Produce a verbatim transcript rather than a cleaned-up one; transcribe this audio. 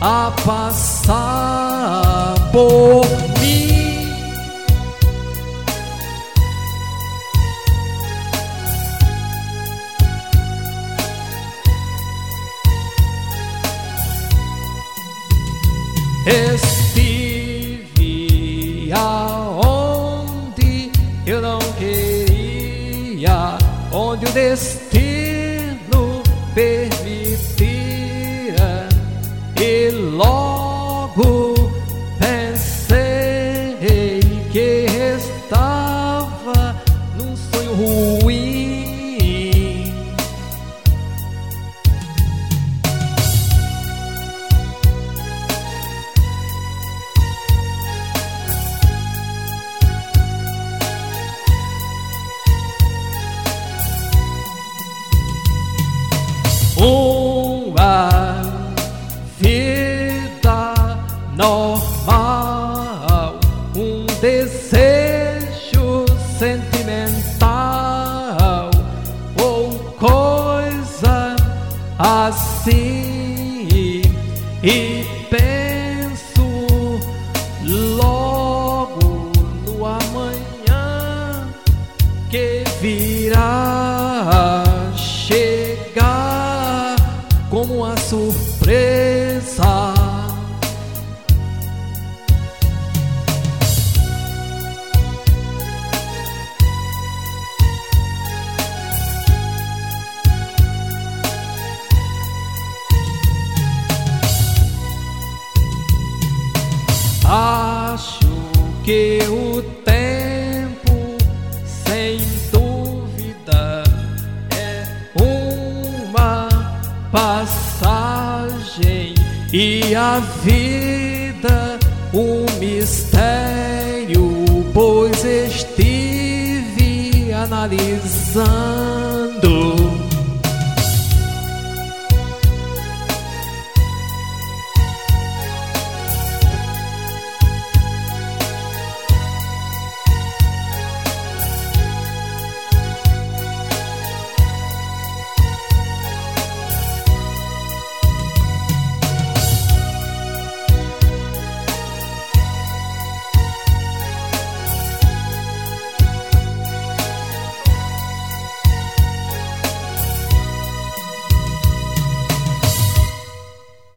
a passar por mim. Estive aonde eu não queria, onde o destino permitira, e logo pensei que estava num sonho ruim. Uma vida normal, um desejo sentimental ou coisa assim, e penso logo no amanhã que virá chegar como uma surpresa. Acho que o tempo, sem dúvida, é uma passagem, e a vida um mistério, pois estive analisando